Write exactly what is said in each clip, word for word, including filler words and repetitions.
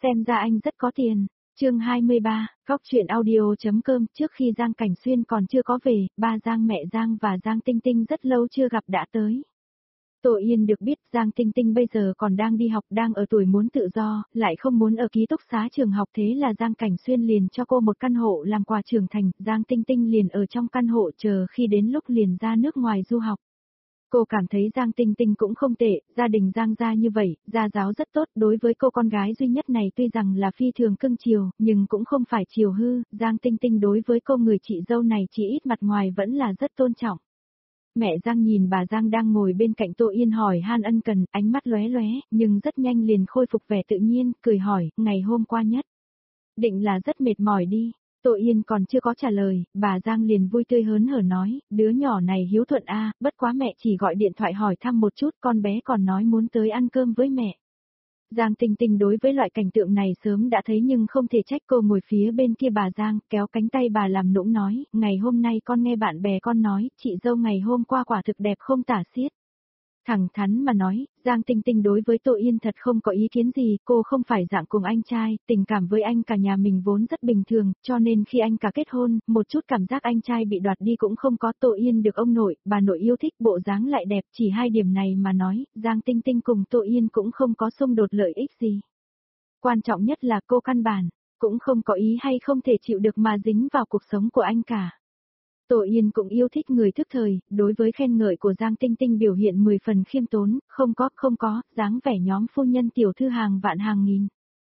xem ra anh rất có tiền. Chương hai mươi ba, Góc truyện audio.com. Trước khi Giang Cảnh Xuyên còn chưa có về, ba Giang, mẹ Giang và Giang Tinh Tinh rất lâu chưa gặp đã tới. Tô Yên được biết Giang Tinh Tinh bây giờ còn đang đi học, đang ở tuổi muốn tự do, lại không muốn ở ký túc xá trường học, thế là Giang Cảnh Xuyên liền cho cô một căn hộ làm quà trưởng thành, Giang Tinh Tinh liền ở trong căn hộ chờ khi đến lúc liền ra nước ngoài du học. Cô cảm thấy Giang Tinh Tinh cũng không tệ, gia đình Giang gia như vậy, gia giáo rất tốt, đối với cô con gái duy nhất này tuy rằng là phi thường cưng chiều, nhưng cũng không phải chiều hư, Giang Tinh Tinh đối với cô người chị dâu này chỉ ít mặt ngoài vẫn là rất tôn trọng. Mẹ Giang nhìn bà Giang đang ngồi bên cạnh Tô Yên hỏi han ân cần, ánh mắt lóe lóe, nhưng rất nhanh liền khôi phục vẻ tự nhiên, cười hỏi, ngày hôm qua nhất. Định là rất mệt mỏi đi. Tô Yên còn chưa có trả lời, bà Giang liền vui tươi hớn hở nói, đứa nhỏ này hiếu thuận a, bất quá mẹ chỉ gọi điện thoại hỏi thăm một chút, con bé còn nói muốn tới ăn cơm với mẹ. Giang Tinh Tinh đối với loại cảnh tượng này sớm đã thấy nhưng không thể trách, cô ngồi phía bên kia bà Giang, kéo cánh tay bà làm nũng nói, ngày hôm nay con nghe bạn bè con nói, chị dâu ngày hôm qua quả thực đẹp không tả xiết. Thẳng thắn mà nói, Giang Tinh Tinh đối với Tô Yên thật không có ý kiến gì, cô không phải dạng cùng anh trai, tình cảm với anh cả nhà mình vốn rất bình thường, cho nên khi anh cả kết hôn, một chút cảm giác anh trai bị đoạt đi cũng không có. Tô Yên được ông nội, bà nội yêu thích, bộ dáng lại đẹp, chỉ hai điểm này mà nói, Giang Tinh Tinh cùng Tô Yên cũng không có xung đột lợi ích gì. Quan trọng nhất là cô căn bản, cũng không có ý hay không thể chịu được mà dính vào cuộc sống của anh cả. Tô Yên cũng yêu thích người thức thời, đối với khen ngợi của Giang Tinh Tinh biểu hiện mười phần khiêm tốn, không có, không có, dáng vẻ nhóm phu nhân tiểu thư hàng vạn hàng nghìn.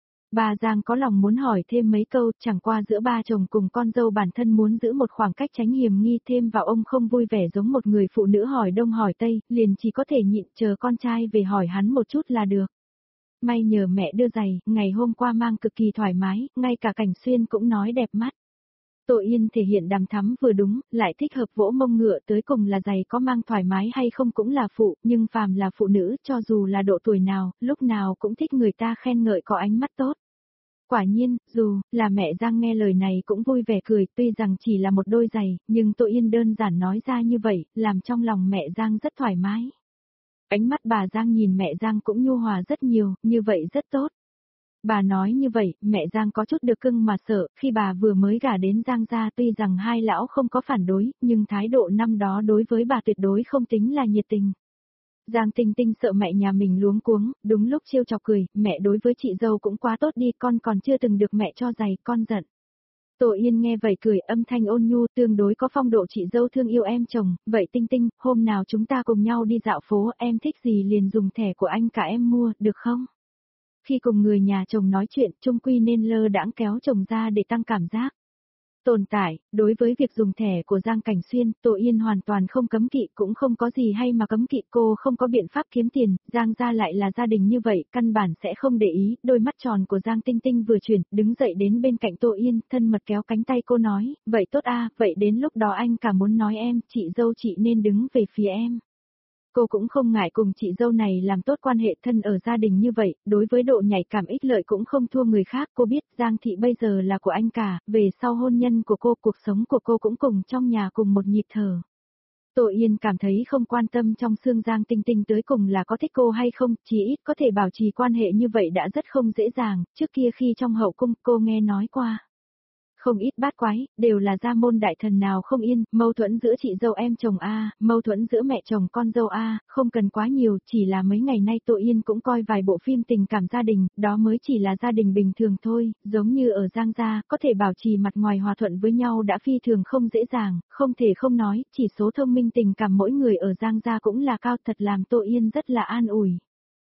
Bà Giang có lòng muốn hỏi thêm mấy câu, chẳng qua giữa ba chồng cùng con dâu bản thân muốn giữ một khoảng cách tránh hiểm nghi, thêm vào ông không vui vẻ giống một người phụ nữ hỏi đông hỏi tây, liền chỉ có thể nhịn chờ con trai về hỏi hắn một chút là được. May nhờ mẹ đưa giày, ngày hôm qua mang cực kỳ thoải mái, ngay cả Cảnh Xuyên cũng nói đẹp mắt. Tô Yên thể hiện đằm thắm vừa đúng, lại thích hợp vỗ mông ngựa, tới cùng là giày có mang thoải mái hay không cũng là phụ, nhưng phàm là phụ nữ, cho dù là độ tuổi nào, lúc nào cũng thích người ta khen ngợi có ánh mắt tốt. Quả nhiên, dù là mẹ Giang nghe lời này cũng vui vẻ cười, tuy rằng chỉ là một đôi giày, nhưng Tô Yên đơn giản nói ra như vậy, làm trong lòng mẹ Giang rất thoải mái. Ánh mắt bà Giang nhìn mẹ Giang cũng nhu hòa rất nhiều, như vậy rất tốt. Bà nói như vậy, mẹ Giang có chút được cưng mà sợ, khi bà vừa mới gả đến Giang gia tuy rằng hai lão không có phản đối, nhưng thái độ năm đó đối với bà tuyệt đối không tính là nhiệt tình. Giang Tinh Tinh sợ mẹ nhà mình luống cuống, đúng lúc trêu chọc cười, mẹ đối với chị dâu cũng quá tốt đi, con còn chưa từng được mẹ cho giày, con giận. Tô Yên nghe vậy cười, âm thanh ôn nhu, tương đối có phong độ chị dâu thương yêu em chồng, vậy Tinh Tinh, hôm nào chúng ta cùng nhau đi dạo phố, em thích gì liền dùng thẻ của anh cả em mua, được không? Khi cùng người nhà chồng nói chuyện, chung quy nên lơ đãng kéo chồng ra để tăng cảm giác. Tồn tại, đối với việc dùng thẻ của Giang Cảnh Xuyên, Tô Yên hoàn toàn không cấm kỵ, cũng không có gì hay mà cấm kỵ, cô không có biện pháp kiếm tiền, Giang gia lại là gia đình như vậy, căn bản sẽ không để ý. Đôi mắt tròn của Giang Tinh Tinh vừa chuyển, đứng dậy đến bên cạnh Tô Yên, thân mật kéo cánh tay cô nói, vậy tốt a, vậy đến lúc đó anh cả muốn nói em, chị dâu chị nên đứng về phía em. Cô cũng không ngại cùng chị dâu này làm tốt quan hệ thân ở gia đình như vậy, đối với độ nhạy cảm ích lợi cũng không thua người khác, cô biết Giang thị bây giờ là của anh cả, về sau hôn nhân của cô, cuộc sống của cô cũng cùng trong nhà cùng một nhịp thở. Tô Yên cảm thấy không quan tâm trong xương Giang Tinh Tinh tới cùng là có thích cô hay không, chỉ ít có thể bảo trì quan hệ như vậy đã rất không dễ dàng, trước kia khi trong hậu cung cô nghe nói qua. Không ít bát quái, đều là gia môn đại thần nào không yên, mâu thuẫn giữa chị dâu em chồng A, mâu thuẫn giữa mẹ chồng con dâu A, không cần quá nhiều, chỉ là mấy ngày nay Tô Yên cũng coi vài bộ phim tình cảm gia đình, đó mới chỉ là gia đình bình thường thôi, giống như ở Giang gia, có thể bảo trì mặt ngoài hòa thuận với nhau đã phi thường không dễ dàng, không thể không nói, chỉ số thông minh tình cảm mỗi người ở Giang gia cũng là cao, thật làm Tô Yên rất là an ủi.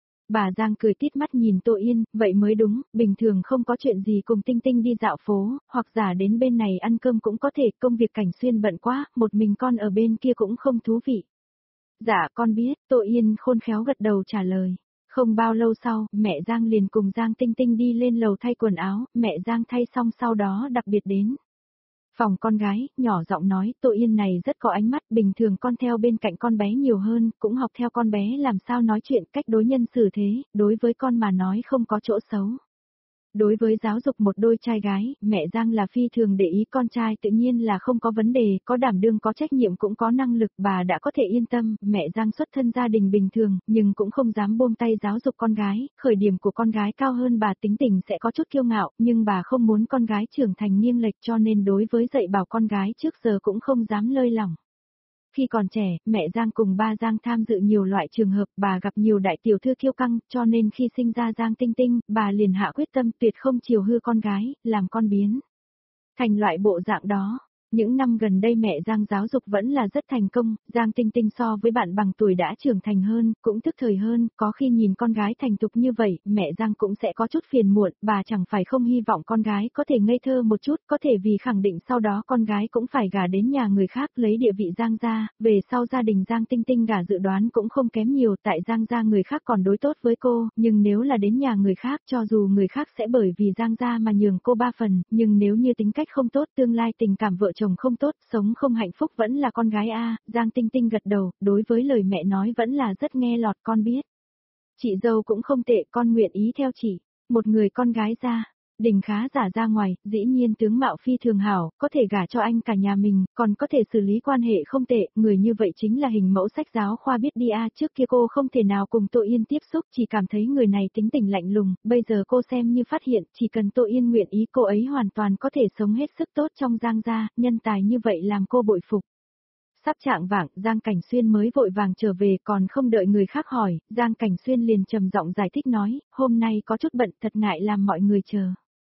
Bà Giang cười tít mắt nhìn Tô Yên, vậy mới đúng, bình thường không có chuyện gì cùng Tinh Tinh đi dạo phố, hoặc giả đến bên này ăn cơm cũng có thể, công việc Cảnh Xuyên bận quá, một mình con ở bên kia cũng không thú vị. Dạ con biết, Tô Yên khôn khéo gật đầu trả lời. Không bao lâu sau, mẹ Giang liền cùng Giang Tinh Tinh đi lên lầu thay quần áo, mẹ Giang thay xong sau đó đặc biệt đến phòng con gái, nhỏ giọng nói, Tô Yên này rất có ánh mắt, bình thường con theo bên cạnh con bé nhiều hơn, cũng học theo con bé làm sao nói chuyện, cách đối nhân xử thế, đối với con mà nói không có chỗ xấu. Đối với giáo dục một đôi trai gái, mẹ Giang là phi thường để ý con trai tự nhiên là không có vấn đề, có đảm đương có trách nhiệm cũng có năng lực, bà đã có thể yên tâm, mẹ Giang xuất thân gia đình bình thường, nhưng cũng không dám buông tay giáo dục con gái, khởi điểm của con gái cao hơn bà tính tình sẽ có chút kiêu ngạo, nhưng bà không muốn con gái trưởng thành nghiêng lệch cho nên đối với dạy bảo con gái trước giờ cũng không dám lơi lỏng. Khi còn trẻ, mẹ Giang cùng ba Giang tham dự nhiều loại trường hợp, bà gặp nhiều đại tiểu thư kiêu căng, cho nên khi sinh ra Giang Tinh Tinh, bà liền hạ quyết tâm tuyệt không chiều hư con gái, làm con biến thành loại bộ dạng đó. Những năm gần đây mẹ Giang giáo dục vẫn là rất thành công, Giang Tinh Tinh so với bạn bằng tuổi đã trưởng thành hơn, cũng thức thời hơn, có khi nhìn con gái thành thục như vậy, mẹ Giang cũng sẽ có chút phiền muộn, bà chẳng phải không hy vọng con gái có thể ngây thơ một chút, có thể vì khẳng định sau đó con gái cũng phải gả đến nhà người khác lấy địa vị Giang gia, về sau gia đình Giang Tinh Tinh gả dự đoán cũng không kém nhiều, tại Giang gia người khác còn đối tốt với cô, nhưng nếu là đến nhà người khác cho dù người khác sẽ bởi vì Giang gia mà nhường cô ba phần, nhưng nếu như tính cách không tốt tương lai tình cảm vợ chồng không tốt, sống không hạnh phúc vẫn là con gái a. Giang Tinh Tinh gật đầu, đối với lời mẹ nói vẫn là rất nghe lọt, con biết. Chị dâu cũng không tệ, con nguyện ý theo chị. Một người con gái ra, đình khá giả ra ngoài, dĩ nhiên tướng mạo phi thường hảo, có thể gả cho anh cả nhà mình, còn có thể xử lý quan hệ không tệ, người như vậy chính là hình mẫu sách giáo khoa biết đi a. Trước kia cô không thể nào cùng Tô Yên tiếp xúc, chỉ cảm thấy người này tính tình lạnh lùng, bây giờ cô xem như phát hiện, chỉ cần Tô Yên nguyện ý cô ấy hoàn toàn có thể sống hết sức tốt trong Giang gia, nhân tài như vậy làm cô bội phục. Sắp trạng vạng, Giang Cảnh Xuyên mới vội vàng trở về, còn không đợi người khác hỏi, Giang Cảnh Xuyên liền trầm giọng giải thích nói, hôm nay có chút bận, thật ngại làm mọi người chờ.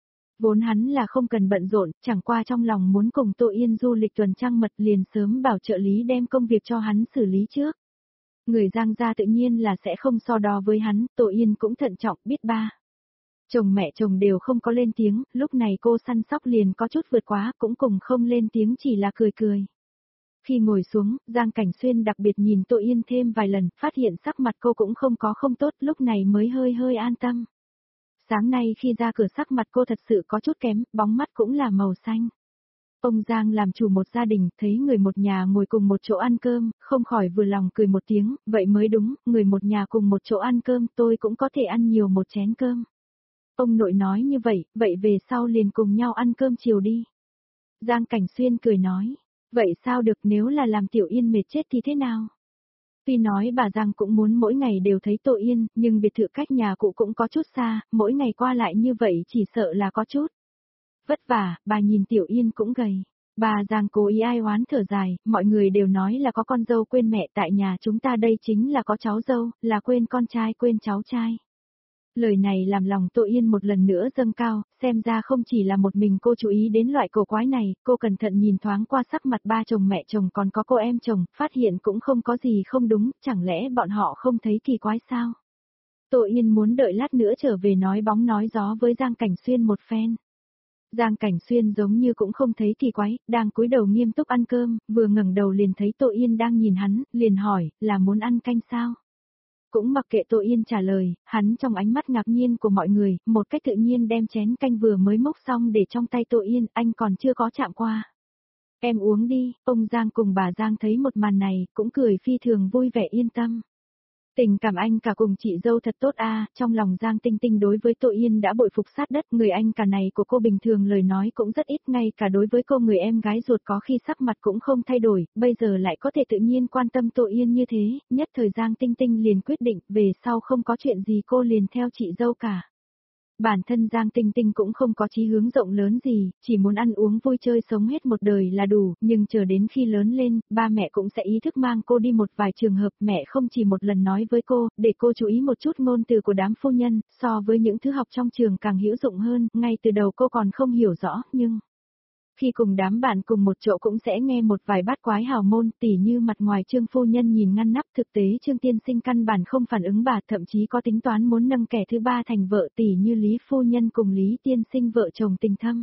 Vốn hắn là không cần bận rộn, chẳng qua trong lòng muốn cùng Tô Yên du lịch tuần trăng mật, liền sớm bảo trợ lý đem công việc cho hắn xử lý trước. Người Giang gia tự nhiên là sẽ không so đo với hắn, Tô Yên cũng thận trọng, biết ba. Chồng mẹ chồng đều không có lên tiếng, lúc này cô săn sóc liền có chút vượt quá, cũng cùng không lên tiếng, chỉ là cười cười. Khi ngồi xuống, Giang Cảnh Xuyên đặc biệt nhìn Tô Yên thêm vài lần, phát hiện sắc mặt cô cũng không có không tốt, lúc này mới hơi hơi an tâm. Sáng nay khi ra cửa sắc mặt cô thật sự có chút kém, bóng mắt cũng là màu xanh. Ông Giang làm chủ một gia đình, thấy người một nhà ngồi cùng một chỗ ăn cơm, không khỏi vừa lòng cười một tiếng, vậy mới đúng, người một nhà cùng một chỗ ăn cơm, tôi cũng có thể ăn nhiều một chén cơm. Ông nội nói như vậy, vậy về sau liền cùng nhau ăn cơm chiều đi. Giang Cảnh Xuyên cười nói, vậy sao được, nếu là làm Tiểu Yên mệt chết thì thế nào? Tuy nói bà Giang cũng muốn mỗi ngày đều thấy Tô Yên, nhưng biệt thự cách nhà cụ cũng có chút xa, mỗi ngày qua lại như vậy chỉ sợ là có chút vất vả, bà nhìn Tiểu Yên cũng gầy. Bà Giang cố ý ai oán thở dài, mọi người đều nói là có con dâu quên mẹ, tại nhà chúng ta đây chính là có cháu dâu, là quên con trai quên cháu trai. Lời này làm lòng Tô Yên một lần nữa dâng cao, xem ra không chỉ là một mình cô chú ý đến loại cổ quái này, cô cẩn thận nhìn thoáng qua sắc mặt ba chồng mẹ chồng còn có cô em chồng, phát hiện cũng không có gì không đúng, chẳng lẽ bọn họ không thấy kỳ quái sao? Tô Yên muốn đợi lát nữa trở về nói bóng nói gió với Giang Cảnh Xuyên một phen. Giang Cảnh Xuyên giống như cũng không thấy kỳ quái, đang cúi đầu nghiêm túc ăn cơm, vừa ngẩng đầu liền thấy Tô Yên đang nhìn hắn, liền hỏi, là muốn ăn canh sao? Cũng mặc kệ Tô Yên trả lời, hắn trong ánh mắt ngạc nhiên của mọi người, một cách tự nhiên đem chén canh vừa mới múc xong để trong tay Tô Yên, anh còn chưa có chạm qua. Em uống đi, ông Giang cùng bà Giang thấy một màn này, cũng cười phi thường vui vẻ yên tâm. Tình cảm anh cả cùng chị dâu thật tốt a. Trong lòng Giang Tinh Tinh đối với Tô Yên đã bội phục sát đất, người anh cả này của cô bình thường lời nói cũng rất ít, ngay cả đối với cô người em gái ruột có khi sắc mặt cũng không thay đổi, bây giờ lại có thể tự nhiên quan tâm Tô Yên như thế, nhất thời Giang Tinh Tinh liền quyết định, về sau không có chuyện gì cô liền theo chị dâu cả. Bản thân Giang Tinh Tinh cũng không có chí hướng rộng lớn gì, chỉ muốn ăn uống vui chơi sống hết một đời là đủ, nhưng chờ đến khi lớn lên, ba mẹ cũng sẽ ý thức mang cô đi một vài trường hợp, mẹ không chỉ một lần nói với cô, để cô chú ý một chút ngôn từ của đám phu nhân, so với những thứ học trong trường càng hữu dụng hơn, ngay từ đầu cô còn không hiểu rõ, nhưng khi cùng đám bạn cùng một chỗ cũng sẽ nghe một vài bát quái hào môn, tỉ như mặt ngoài Trương phu nhân nhìn ngăn nắp, thực tế Trương tiên sinh căn bản không phản ứng bà, thậm chí có tính toán muốn nâng kẻ thứ ba thành vợ, tỉ như Lý phu nhân cùng Lý tiên sinh vợ chồng tình thâm.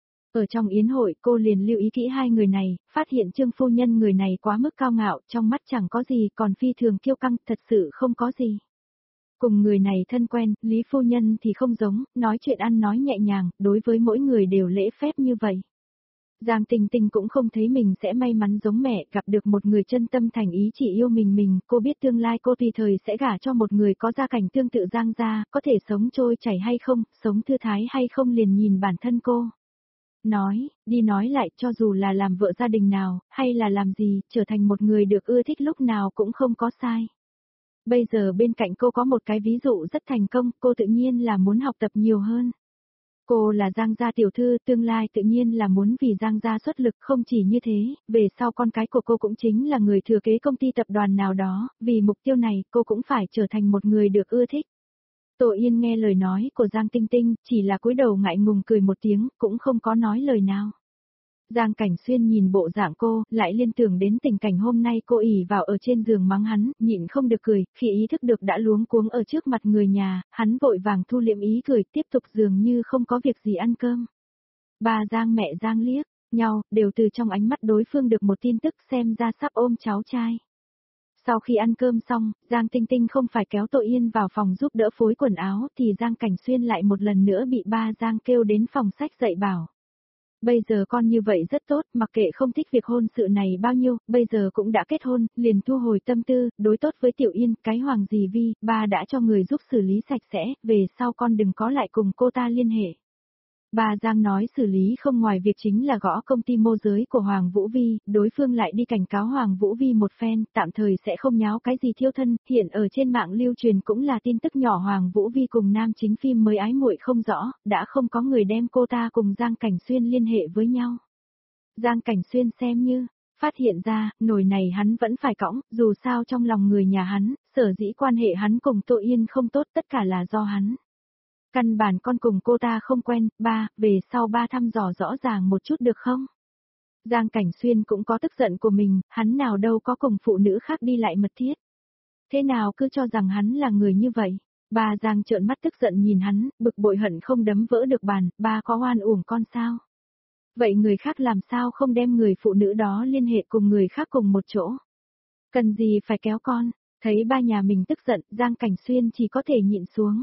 Ở trong yến hội, cô liền lưu ý kỹ hai người này, phát hiện Trương phu nhân người này quá mức cao ngạo, trong mắt chẳng có gì, còn phi thường kiêu căng, thật sự không có gì. Cùng người này thân quen, Lý phu nhân thì không giống, nói chuyện ăn nói nhẹ nhàng, đối với mỗi người đều lễ phép như vậy. Giang Tinh Tinh cũng không thấy mình sẽ may mắn giống mẹ, gặp được một người chân tâm thành ý chỉ yêu mình mình, cô biết tương lai cô tùy thời sẽ gả cho một người có gia cảnh tương tự Giang gia, có thể sống trôi chảy hay không, sống thư thái hay không liền nhìn bản thân cô. Nói, đi nói lại, cho dù là làm vợ gia đình nào, hay là làm gì, trở thành một người được ưa thích lúc nào cũng không có sai. Bây giờ bên cạnh cô có một cái ví dụ rất thành công, cô tự nhiên là muốn học tập nhiều hơn. Cô là Giang gia tiểu thư, tương lai tự nhiên là muốn vì Giang gia xuất lực, không chỉ như thế, về sau con cái của cô cũng chính là người thừa kế công ty tập đoàn nào đó, vì mục tiêu này cô cũng phải trở thành một người được ưa thích. Tô Yên nghe lời nói của Giang Tinh Tinh, chỉ là cúi đầu ngại ngùng cười một tiếng, cũng không có nói lời nào. Giang Cảnh Xuyên nhìn bộ dạng cô, lại liên tưởng đến tình cảnh hôm nay cô ỉ vào ở trên giường mắng hắn, nhịn không được cười, khi ý thức được đã luống cuống ở trước mặt người nhà, hắn vội vàng thu liệm ý cười, tiếp tục dường như không có việc gì ăn cơm. Ba Giang mẹ Giang liếc nhau, đều từ trong ánh mắt đối phương được một tin tức xem ra sắp ôm cháu trai. Sau khi ăn cơm xong, Giang Tinh Tinh không phải kéo Tô Yên vào phòng giúp đỡ phối quần áo thì Giang Cảnh Xuyên lại một lần nữa bị ba Giang kêu đến phòng sách dạy bảo. Bây giờ con như vậy rất tốt, mặc kệ không thích việc hôn sự này bao nhiêu, bây giờ cũng đã kết hôn, liền thu hồi tâm tư, đối tốt với Tiểu Yên, cái hoàng gì vi, ba đã cho người giúp xử lý sạch sẽ, về sau con đừng có lại cùng cô ta liên hệ. Bà Giang nói xử lý không ngoài việc chính là gõ công ty môi giới của Hoàng Vũ Vi, đối phương lại đi cảnh cáo Hoàng Vũ Vi một phen, tạm thời sẽ không nháo cái gì thiêu thân, hiện ở trên mạng lưu truyền cũng là tin tức nhỏ Hoàng Vũ Vi cùng nam chính phim mới ái muội không rõ, đã không có người đem cô ta cùng Giang Cảnh Xuyên liên hệ với nhau. Giang Cảnh Xuyên xem như, phát hiện ra, nồi này hắn vẫn phải cõng, dù sao trong lòng người nhà hắn, sở dĩ quan hệ hắn cùng Tô Yên không tốt tất cả là do hắn. Căn bản con cùng cô ta không quen, ba, về sau ba thăm dò rõ ràng một chút được không? Giang Cảnh Xuyên cũng có tức giận của mình, hắn nào đâu có cùng phụ nữ khác đi lại mật thiết. Thế nào cứ cho rằng hắn là người như vậy? Ba Giang trợn mắt tức giận nhìn hắn, bực bội hận không đấm vỡ được bàn, ba có oan uổng con sao? Vậy người khác làm sao không đem người phụ nữ đó liên hệ cùng người khác cùng một chỗ? Cần gì phải kéo con? Thấy ba nhà mình tức giận, Giang Cảnh Xuyên chỉ có thể nhịn xuống.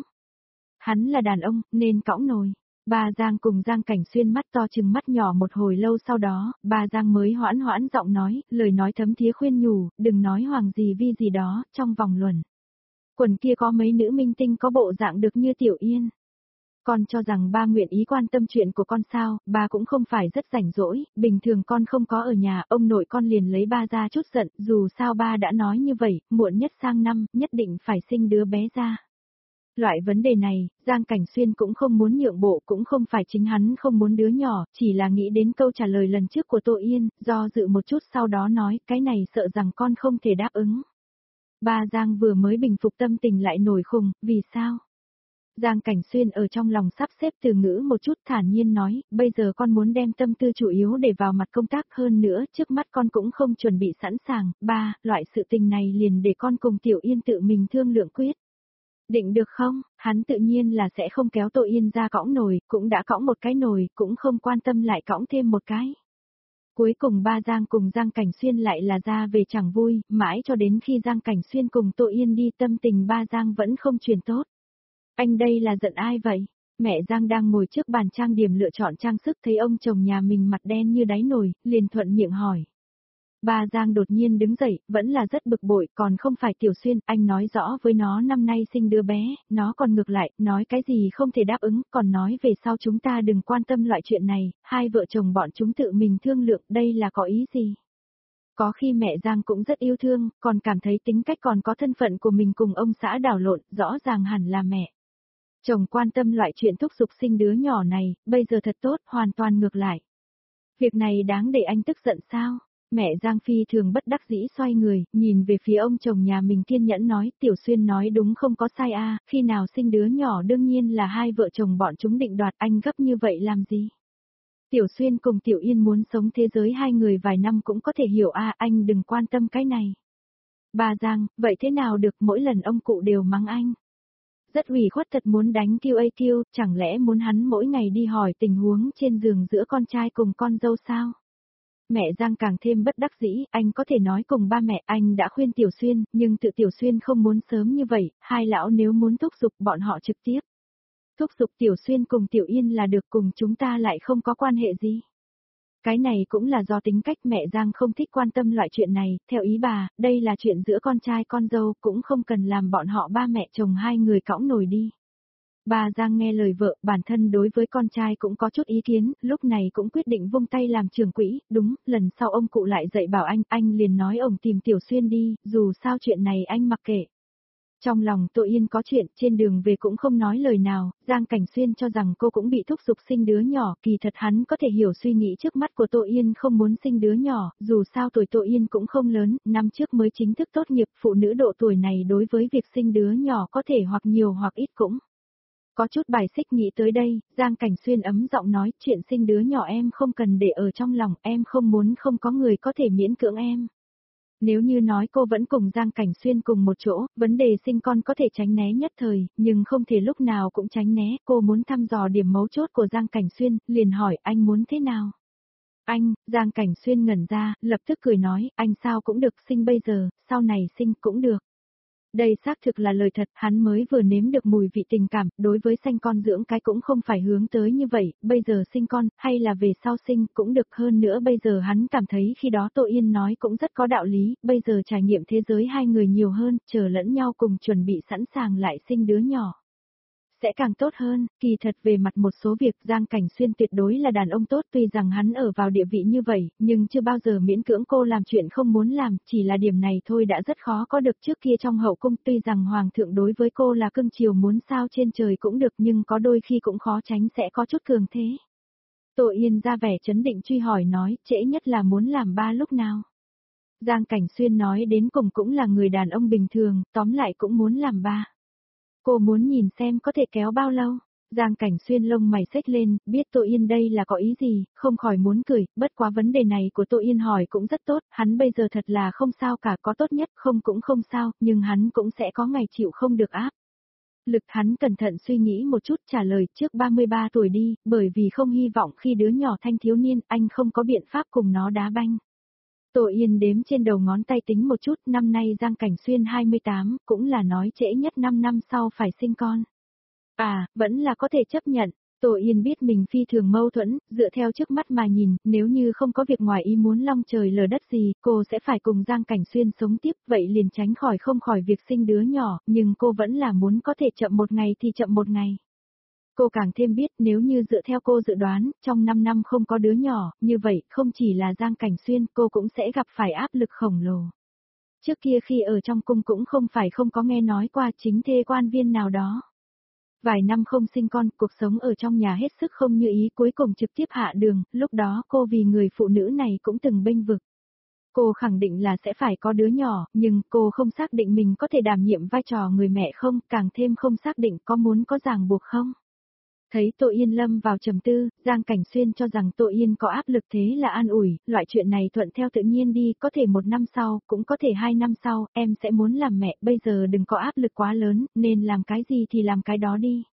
Hắn là đàn ông, nên cõng nồi. Ba Giang cùng Giang Cảnh Xuyên mắt to chừng mắt nhỏ một hồi lâu sau đó, ba Giang mới hoãn hoãn giọng nói, lời nói thấm thía khuyên nhủ, đừng nói hoàng gì vi gì đó, trong vòng luận. Quần kia có mấy nữ minh tinh có bộ dạng được như Tiểu Yên. Con cho rằng ba nguyện ý quan tâm chuyện của con sao, ba cũng không phải rất rảnh rỗi, bình thường con không có ở nhà, ông nội con liền lấy ba ra chút giận, dù sao ba đã nói như vậy, muộn nhất sang năm, nhất định phải sinh đứa bé ra. Loại vấn đề này, Giang Cảnh Xuyên cũng không muốn nhượng bộ, cũng không phải chính hắn không muốn đứa nhỏ, chỉ là nghĩ đến câu trả lời lần trước của Tô Yên, do dự một chút sau đó nói, cái này sợ rằng con không thể đáp ứng. Ba Giang vừa mới bình phục tâm tình lại nổi khùng, vì sao? Giang Cảnh Xuyên ở trong lòng sắp xếp từ ngữ một chút thản nhiên nói, bây giờ con muốn đem tâm tư chủ yếu để vào mặt công tác hơn nữa, trước mắt con cũng không chuẩn bị sẵn sàng, ba, loại sự tình này liền để con cùng Tiểu Yên tự mình thương lượng quyết. Định được không, hắn tự nhiên là sẽ không kéo Tô Yên ra cõng nồi, cũng đã cõng một cái nồi, cũng không quan tâm lại cõng thêm một cái. Cuối cùng ba Giang cùng Giang Cảnh Xuyên lại là ra về chẳng vui, mãi cho đến khi Giang Cảnh Xuyên cùng Tô Yên đi tâm tình ba Giang vẫn không chuyển tốt. Anh đây là giận ai vậy? Mẹ Giang đang ngồi trước bàn trang điểm lựa chọn trang sức thấy ông chồng nhà mình mặt đen như đáy nồi, liền thuận miệng hỏi. Ba Giang đột nhiên đứng dậy, vẫn là rất bực bội, còn không phải Tiểu Xuyên, anh nói rõ với nó năm nay sinh đứa bé, nó còn ngược lại, nói cái gì không thể đáp ứng, còn nói về sau chúng ta đừng quan tâm loại chuyện này, hai vợ chồng bọn chúng tự mình thương lượng, đây là có ý gì? Có khi mẹ Giang cũng rất yêu thương, còn cảm thấy tính cách còn có thân phận của mình cùng ông xã đảo lộn, rõ ràng hẳn là mẹ. Chồng quan tâm loại chuyện thúc giục sinh đứa nhỏ này, bây giờ thật tốt, hoàn toàn ngược lại. Việc này đáng để anh tức giận sao? Mẹ Giang Phi thường bất đắc dĩ xoay người, nhìn về phía ông chồng nhà mình kiên nhẫn nói, Tiểu Xuyên nói đúng không có sai a, khi nào sinh đứa nhỏ đương nhiên là hai vợ chồng bọn chúng định đoạt, anh gấp như vậy làm gì? Tiểu Xuyên cùng Tiểu Yên muốn sống thế giới hai người vài năm cũng có thể hiểu a, anh đừng quan tâm cái này. Bà Giang, vậy thế nào được, mỗi lần ông cụ đều mắng anh. Rất ủy khuất thật muốn đánh kêu a kêu, chẳng lẽ muốn hắn mỗi ngày đi hỏi tình huống trên giường giữa con trai cùng con dâu sao? Mẹ Giang càng thêm bất đắc dĩ, anh có thể nói cùng ba mẹ, anh đã khuyên Tiểu Xuyên, nhưng tự Tiểu Xuyên không muốn sớm như vậy, hai lão nếu muốn thúc giục bọn họ trực tiếp. Thúc giục Tiểu Xuyên cùng Tiểu Yên là được, cùng chúng ta lại không có quan hệ gì. Cái này cũng là do tính cách mẹ Giang không thích quan tâm loại chuyện này, theo ý bà, đây là chuyện giữa con trai con dâu, cũng không cần làm bọn họ ba mẹ chồng hai người cõng nổi đi. Bà Giang nghe lời vợ, bản thân đối với con trai cũng có chút ý kiến, lúc này cũng quyết định vung tay làm trưởng quỹ, đúng, lần sau ông cụ lại dạy bảo anh, anh liền nói ông tìm Tiểu Xuyên đi, dù sao chuyện này anh mặc kệ. Trong lòng Tô Yên có chuyện, trên đường về cũng không nói lời nào, Giang Cảnh Xuyên cho rằng cô cũng bị thúc giục sinh đứa nhỏ, kỳ thật hắn có thể hiểu suy nghĩ trước mắt của Tô Yên không muốn sinh đứa nhỏ, dù sao tuổi Tô Yên cũng không lớn, năm trước mới chính thức tốt nghiệp, phụ nữ độ tuổi này đối với việc sinh đứa nhỏ có thể hoặc nhiều hoặc ít cũng. Có chút bài xích nghĩ tới đây, Giang Cảnh Xuyên ấm giọng nói, chuyện sinh đứa nhỏ em không cần để ở trong lòng, em không muốn không có người có thể miễn cưỡng em. Nếu như nói cô vẫn cùng Giang Cảnh Xuyên cùng một chỗ, vấn đề sinh con có thể tránh né nhất thời, nhưng không thể lúc nào cũng tránh né, cô muốn thăm dò điểm mấu chốt của Giang Cảnh Xuyên, liền hỏi anh muốn thế nào? Anh, Giang Cảnh Xuyên ngẩn ra, lập tức cười nói, anh sao cũng được sinh bây giờ, sau này sinh cũng được. Đây xác thực là lời thật, hắn mới vừa nếm được mùi vị tình cảm, đối với sanh con dưỡng cái cũng không phải hướng tới như vậy, bây giờ sinh con, hay là về sau sinh, cũng được hơn nữa bây giờ hắn cảm thấy khi đó Tô Yên nói cũng rất có đạo lý, bây giờ trải nghiệm thế giới hai người nhiều hơn, chờ lẫn nhau cùng chuẩn bị sẵn sàng lại sinh đứa nhỏ. Sẽ càng tốt hơn, kỳ thật về mặt một số việc Giang Cảnh Xuyên tuyệt đối là đàn ông tốt tuy rằng hắn ở vào địa vị như vậy, nhưng chưa bao giờ miễn cưỡng cô làm chuyện không muốn làm, chỉ là điểm này thôi đã rất khó có được trước kia trong hậu cung tuy rằng Hoàng thượng đối với cô là cưng chiều muốn sao trên trời cũng được nhưng có đôi khi cũng khó tránh sẽ có chút cường thế. Tô Yên ra vẻ chấn định truy hỏi nói, trễ nhất là muốn làm ba lúc nào. Giang Cảnh Xuyên nói đến cùng cũng là người đàn ông bình thường, tóm lại cũng muốn làm ba. Cô muốn nhìn xem có thể kéo bao lâu. Giang Cảnh Xuyên lông mày xếch lên, biết Tô Yên đây là có ý gì, không khỏi muốn cười, bất quá vấn đề này của Tô Yên hỏi cũng rất tốt, hắn bây giờ thật là không sao cả, có tốt nhất không cũng không sao, nhưng hắn cũng sẽ có ngày chịu không được áp. Lực hắn cẩn thận suy nghĩ một chút trả lời trước ba mươi ba tuổi đi, bởi vì không hy vọng khi đứa nhỏ thanh thiếu niên anh không có biện pháp cùng nó đá banh. Tô Yên đếm trên đầu ngón tay tính một chút, năm nay Giang Cảnh Xuyên hai mươi tám, cũng là nói trễ nhất năm năm sau phải sinh con. À, vẫn là có thể chấp nhận. Tô Yên biết mình phi thường mâu thuẫn, dựa theo trước mắt mà nhìn, nếu như không có việc ngoài ý muốn long trời lở đất gì, cô sẽ phải cùng Giang Cảnh Xuyên sống tiếp, vậy liền tránh khỏi không khỏi việc sinh đứa nhỏ, nhưng cô vẫn là muốn có thể chậm một ngày thì chậm một ngày. Cô càng thêm biết nếu như dựa theo cô dự đoán, trong năm năm không có đứa nhỏ, như vậy không chỉ là Giang Cảnh Xuyên cô cũng sẽ gặp phải áp lực khổng lồ. Trước kia khi ở trong cung cũng không phải không có nghe nói qua chính thê quan viên nào đó. Vài năm không sinh con, cuộc sống ở trong nhà hết sức không như ý cuối cùng trực tiếp hạ đường, lúc đó cô vì người phụ nữ này cũng từng bênh vực. Cô khẳng định là sẽ phải có đứa nhỏ, nhưng cô không xác định mình có thể đảm nhiệm vai trò người mẹ không, càng thêm không xác định có muốn có ràng buộc không. Thấy Tô Yên lâm vào trầm tư, Giang Cảnh Xuyên cho rằng Tô Yên có áp lực thế là an ủi, loại chuyện này thuận theo tự nhiên đi, có thể một năm sau, cũng có thể hai năm sau, em sẽ muốn làm mẹ, bây giờ đừng có áp lực quá lớn, nên làm cái gì thì làm cái đó đi.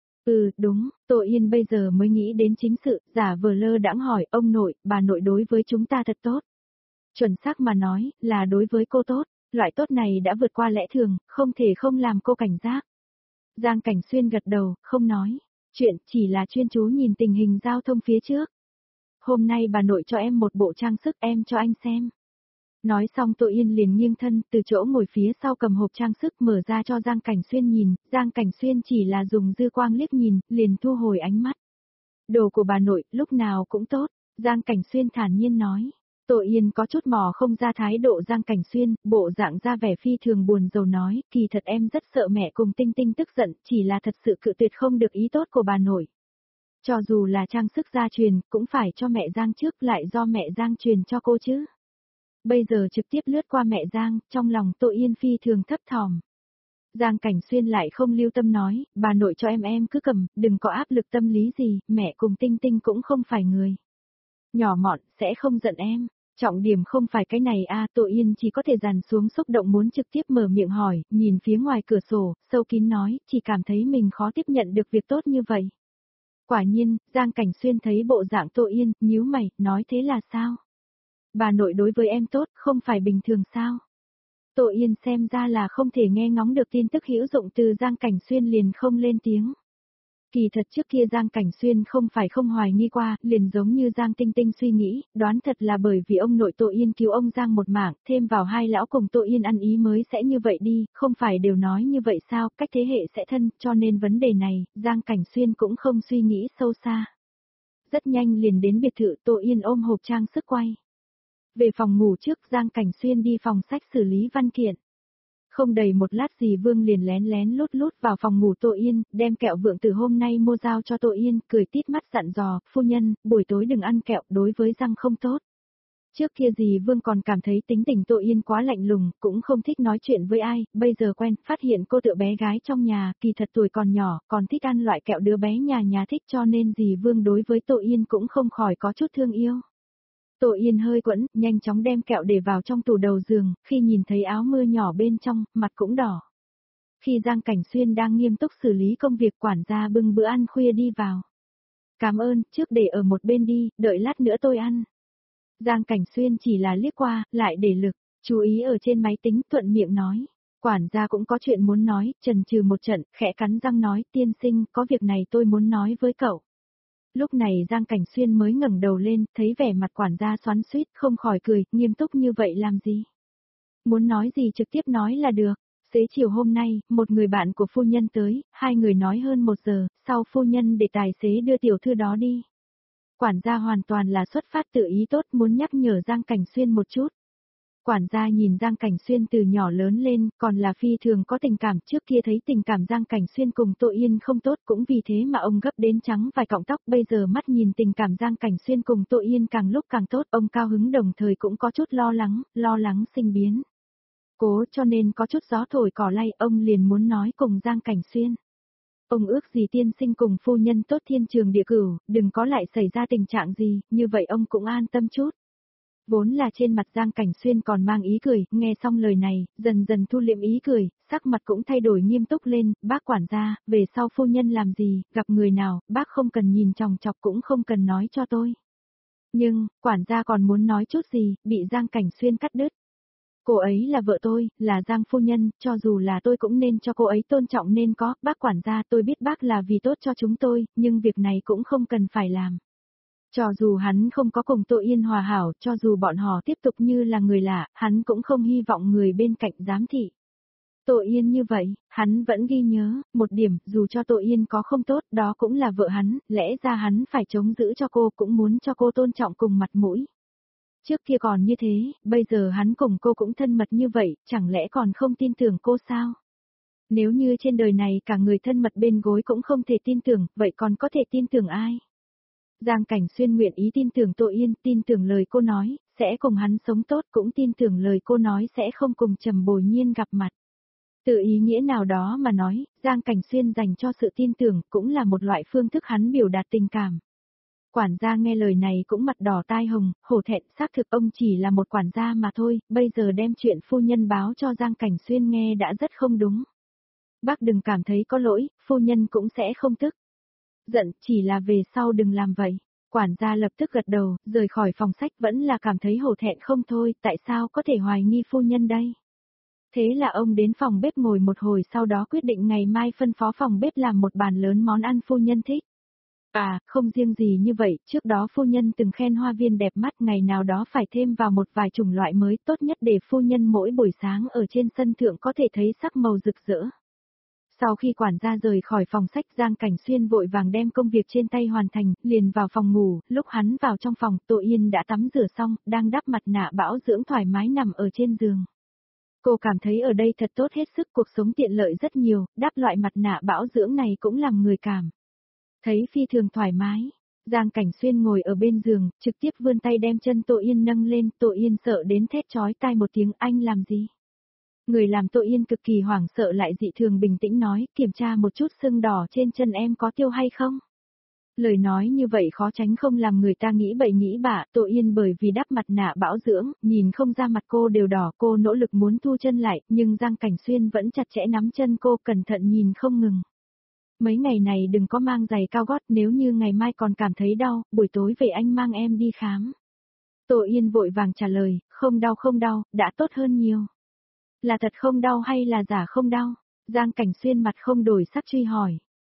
Ừ, đúng, Tô Yên bây giờ mới nghĩ đến chính sự, giả vờ lơ đãng hỏi, ông nội, bà nội đối với chúng ta thật tốt. Chuẩn xác mà nói, là đối với cô tốt, loại tốt này đã vượt qua lẽ thường, không thể không làm cô cảnh giác. Giang Cảnh Xuyên gật đầu, không nói. Chuyện chỉ là chuyên chú nhìn tình hình giao thông phía trước. Hôm nay bà nội cho em một bộ trang sức em cho anh xem. Nói xong Tô Yên liền nghiêng thân từ chỗ ngồi phía sau cầm hộp trang sức mở ra cho Giang Cảnh Xuyên nhìn, Giang Cảnh Xuyên chỉ là dùng dư quang liếc nhìn, liền thu hồi ánh mắt. Đồ của bà nội lúc nào cũng tốt, Giang Cảnh Xuyên thản nhiên nói. Tô Yên có chút mò không ra thái độ Giang Cảnh Xuyên, bộ dạng ra vẻ phi thường buồn rầu nói, kỳ thật em rất sợ mẹ cùng Tinh Tinh tức giận, chỉ là thật sự cự tuyệt không được ý tốt của bà nội. Cho dù là trang sức gia truyền, cũng phải cho mẹ Giang trước lại do mẹ Giang truyền cho cô chứ. Bây giờ trực tiếp lướt qua mẹ Giang, trong lòng Tô Yên phi thường thấp thỏm. Giang Cảnh Xuyên lại không lưu tâm nói, bà nội cho em em cứ cầm, đừng có áp lực tâm lý gì, mẹ cùng Tinh Tinh cũng không phải người nhỏ mọn, sẽ không giận em. Trọng điểm không phải cái này a, Tô Yên chỉ có thể dằn xuống xúc động muốn trực tiếp mở miệng hỏi, nhìn phía ngoài cửa sổ, sâu kín nói, chỉ cảm thấy mình khó tiếp nhận được việc tốt như vậy. Quả nhiên, Giang Cảnh Xuyên thấy bộ dạng Tô Yên, nhíu mày, nói thế là sao? Bà nội đối với em tốt, không phải bình thường sao? Tô Yên xem ra là không thể nghe ngóng được tin tức hữu dụng từ Giang Cảnh Xuyên liền không lên tiếng. Kỳ thật trước kia Giang Cảnh Xuyên không phải không hoài nghi qua, liền giống như Giang Tinh Tinh suy nghĩ, đoán thật là bởi vì ông nội Tô Yên cứu ông Giang một mảng, thêm vào hai lão cùng Tô Yên ăn ý mới sẽ như vậy đi, không phải đều nói như vậy sao, cách thế hệ sẽ thân, cho nên vấn đề này, Giang Cảnh Xuyên cũng không suy nghĩ sâu xa. Rất nhanh liền đến biệt thự, Tô Yên ôm hộp trang sức quay. Về phòng ngủ trước, Giang Cảnh Xuyên đi phòng sách xử lý văn kiện. Không đầy một lát dì Vương liền lén lén lút lút vào phòng ngủ Tô Yên, đem kẹo vượng từ hôm nay mua giao cho Tô Yên, cười tít mắt dặn dò, phu nhân, buổi tối đừng ăn kẹo, đối với răng không tốt. Trước kia dì Vương còn cảm thấy tính tình Tô Yên quá lạnh lùng, cũng không thích nói chuyện với ai, bây giờ quen, phát hiện cô tựa bé gái trong nhà, kỳ thật tuổi còn nhỏ, còn thích ăn loại kẹo đứa bé nhà nhà thích cho nên dì Vương đối với Tô Yên cũng không khỏi có chút thương yêu. Tô Yên hơi quẫn, nhanh chóng đem kẹo để vào trong tủ đầu giường, khi nhìn thấy áo mưa nhỏ bên trong, mặt cũng đỏ. Khi Giang Cảnh Xuyên đang nghiêm túc xử lý công việc quản gia bưng bữa ăn khuya đi vào. Cảm ơn, trước để ở một bên đi, đợi lát nữa tôi ăn. Giang Cảnh Xuyên chỉ là liếc qua, lại để lực, chú ý ở trên máy tính thuận miệng nói. Quản gia cũng có chuyện muốn nói, chần chừ một trận, khẽ cắn răng nói, tiên sinh, có việc này tôi muốn nói với cậu. Lúc này Giang Cảnh Xuyên mới ngẩng đầu lên, thấy vẻ mặt quản gia xoắn xuýt, không khỏi cười, nghiêm túc như vậy làm gì? Muốn nói gì trực tiếp nói là được. Xế chiều hôm nay, một người bạn của phu nhân tới, hai người nói hơn một giờ, sau phu nhân để tài xế đưa tiểu thư đó đi. Quản gia hoàn toàn là xuất phát tự ý tốt, muốn nhắc nhở Giang Cảnh Xuyên một chút. Quản gia nhìn Giang Cảnh Xuyên từ nhỏ lớn lên, còn là phi thường có tình cảm, trước kia thấy tình cảm Giang Cảnh Xuyên cùng Tô Yên không tốt, cũng vì thế mà ông gấp đến trắng vài cọng tóc, bây giờ mắt nhìn tình cảm Giang Cảnh Xuyên cùng Tô Yên càng lúc càng tốt, ông cao hứng đồng thời cũng có chút lo lắng, lo lắng sinh biến. Cố cho nên có chút gió thổi cỏ lay, ông liền muốn nói cùng Giang Cảnh Xuyên. Ông ước gì tiên sinh cùng phu nhân tốt thiên trường địa cửu, đừng có lại xảy ra tình trạng gì, như vậy ông cũng an tâm chút. Vốn là trên mặt Giang Cảnh Xuyên còn mang ý cười, nghe xong lời này, dần dần thu liệm ý cười, sắc mặt cũng thay đổi nghiêm túc lên, bác quản gia, về sau phu nhân làm gì, gặp người nào, bác không cần nhìn chòng chọc cũng không cần nói cho tôi. Nhưng, quản gia còn muốn nói chút gì, bị Giang Cảnh Xuyên cắt đứt. Cô ấy là vợ tôi, là Giang phu nhân, cho dù là tôi cũng nên cho cô ấy tôn trọng nên có, bác quản gia tôi biết bác là vì tốt cho chúng tôi, nhưng việc này cũng không cần phải làm. Cho dù hắn không có cùng Tô Yên hòa hảo, cho dù bọn họ tiếp tục như là người lạ, hắn cũng không hy vọng người bên cạnh giám thị. Tô Yên như vậy, hắn vẫn ghi nhớ, một điểm, dù cho Tô Yên có không tốt, đó cũng là vợ hắn, lẽ ra hắn phải chống giữ cho cô, cũng muốn cho cô tôn trọng cùng mặt mũi. Trước kia còn như thế, bây giờ hắn cùng cô cũng thân mật như vậy, chẳng lẽ còn không tin tưởng cô sao? Nếu như trên đời này cả người thân mật bên gối cũng không thể tin tưởng, vậy còn có thể tin tưởng ai? Giang Cảnh Xuyên nguyện ý tin tưởng Tô Yên, tin tưởng lời cô nói, sẽ cùng hắn sống tốt, cũng tin tưởng lời cô nói sẽ không cùng Trầm Bồi Nhiên gặp mặt. Từ ý nghĩa nào đó mà nói, Giang Cảnh Xuyên dành cho sự tin tưởng cũng là một loại phương thức hắn biểu đạt tình cảm. Quản gia nghe lời này cũng mặt đỏ tai hồng, hổ thẹn, xác thực ông chỉ là một quản gia mà thôi, bây giờ đem chuyện phu nhân báo cho Giang Cảnh Xuyên nghe đã rất không đúng. Bác đừng cảm thấy có lỗi, phu nhân cũng sẽ không tức. Giận, chỉ là về sau đừng làm vậy. Quản gia lập tức gật đầu, rời khỏi phòng sách vẫn là cảm thấy hổ thẹn không thôi, tại sao có thể hoài nghi phu nhân đây? Thế là ông đến phòng bếp ngồi một hồi sau đó quyết định ngày mai phân phó phòng bếp làm một bàn lớn món ăn phu nhân thích. À, không riêng gì như vậy, trước đó phu nhân từng khen hoa viên đẹp mắt, ngày nào đó phải thêm vào một vài chủng loại mới, tốt nhất để phu nhân mỗi buổi sáng ở trên sân thượng có thể thấy sắc màu rực rỡ. Sau khi quản gia rời khỏi phòng sách, Giang Cảnh Xuyên vội vàng đem công việc trên tay hoàn thành, liền vào phòng ngủ, lúc hắn vào trong phòng, Tô Yên đã tắm rửa xong, đang đắp mặt nạ bảo dưỡng thoải mái nằm ở trên giường. Cô cảm thấy ở đây thật tốt hết sức, cuộc sống tiện lợi rất nhiều, đắp loại mặt nạ bảo dưỡng này cũng làm người cảm thấy phi thường thoải mái. Giang Cảnh Xuyên ngồi ở bên giường, trực tiếp vươn tay đem chân Tô Yên nâng lên, Tô Yên sợ đến thét chói tai một tiếng, anh làm gì? Người làm Tô Yên cực kỳ hoảng sợ lại dị thường bình tĩnh nói, kiểm tra một chút sưng đỏ trên chân em có tiêu hay không? Lời nói như vậy khó tránh không làm người ta nghĩ bậy nghĩ bạ, Tô Yên bởi vì đắp mặt nạ bảo dưỡng, nhìn không ra mặt cô đều đỏ, cô nỗ lực muốn thu chân lại, nhưng Giang Cảnh Xuyên vẫn chặt chẽ nắm chân cô, cẩn thận nhìn không ngừng. Mấy ngày này đừng có mang giày cao gót, nếu như ngày mai còn cảm thấy đau, buổi tối về anh mang em đi khám. Tô Yên vội vàng trả lời, không đau không đau, đã tốt hơn nhiều. Là thật không đau hay là giả không đau? Giang Cảnh Xuyên mặt không đổi sắc truy hỏi.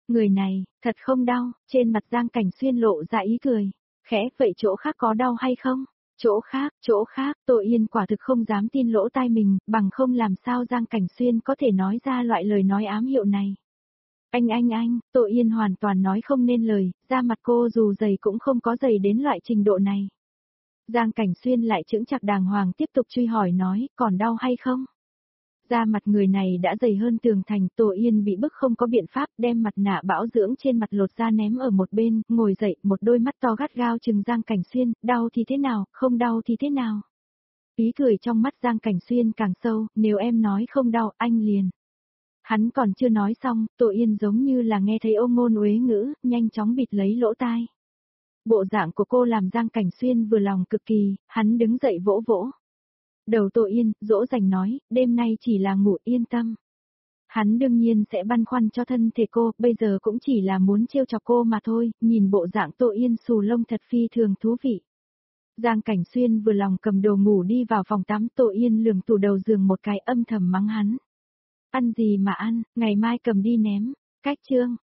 Người này, thật không đau, trên mặt Giang Cảnh Xuyên lộ ra ý cười. Khẽ, vậy chỗ khác có đau hay không? Chỗ khác, chỗ khác, Tô Yên quả thực không dám tin lỗ tai mình, bằng không làm sao Giang Cảnh Xuyên có thể nói ra loại lời nói ám hiệu này. Anh anh anh, Tô Yên hoàn toàn nói không nên lời, da mặt cô dù dày cũng không có dày đến loại trình độ này. Giang Cảnh Xuyên lại chững chạc đàng hoàng tiếp tục truy hỏi nói, còn đau hay không? Da mặt người này đã dày hơn tường thành, Tô Yên bị bức không có biện pháp, đem mặt nạ bảo dưỡng trên mặt lột ra ném ở một bên, ngồi dậy, một đôi mắt to gắt gao chừng Giang Cảnh Xuyên, đau thì thế nào, không đau thì thế nào? Ý cười trong mắt Giang Cảnh Xuyên càng sâu, nếu em nói không đau, anh liền. Hắn còn chưa nói xong, Tô Yên giống như là nghe thấy ô ngôn uế ngữ, nhanh chóng bịt lấy lỗ tai. Bộ dạng của cô làm Giang Cảnh Xuyên vừa lòng cực kỳ, hắn đứng dậy vỗ vỗ. Đầu Tô Yên, dỗ dành nói, đêm nay chỉ là ngủ yên tâm. Hắn đương nhiên sẽ băn khoăn cho thân thể cô, bây giờ cũng chỉ là muốn trêu chọc cô mà thôi, nhìn bộ dạng Tô Yên xù lông thật phi thường thú vị. Giang Cảnh Xuyên vừa lòng cầm đồ ngủ đi vào phòng tắm, Tô Yên lườm tủ đầu giường một cái âm thầm mắng hắn. Ăn gì mà ăn, ngày mai cầm đi ném, cách chương.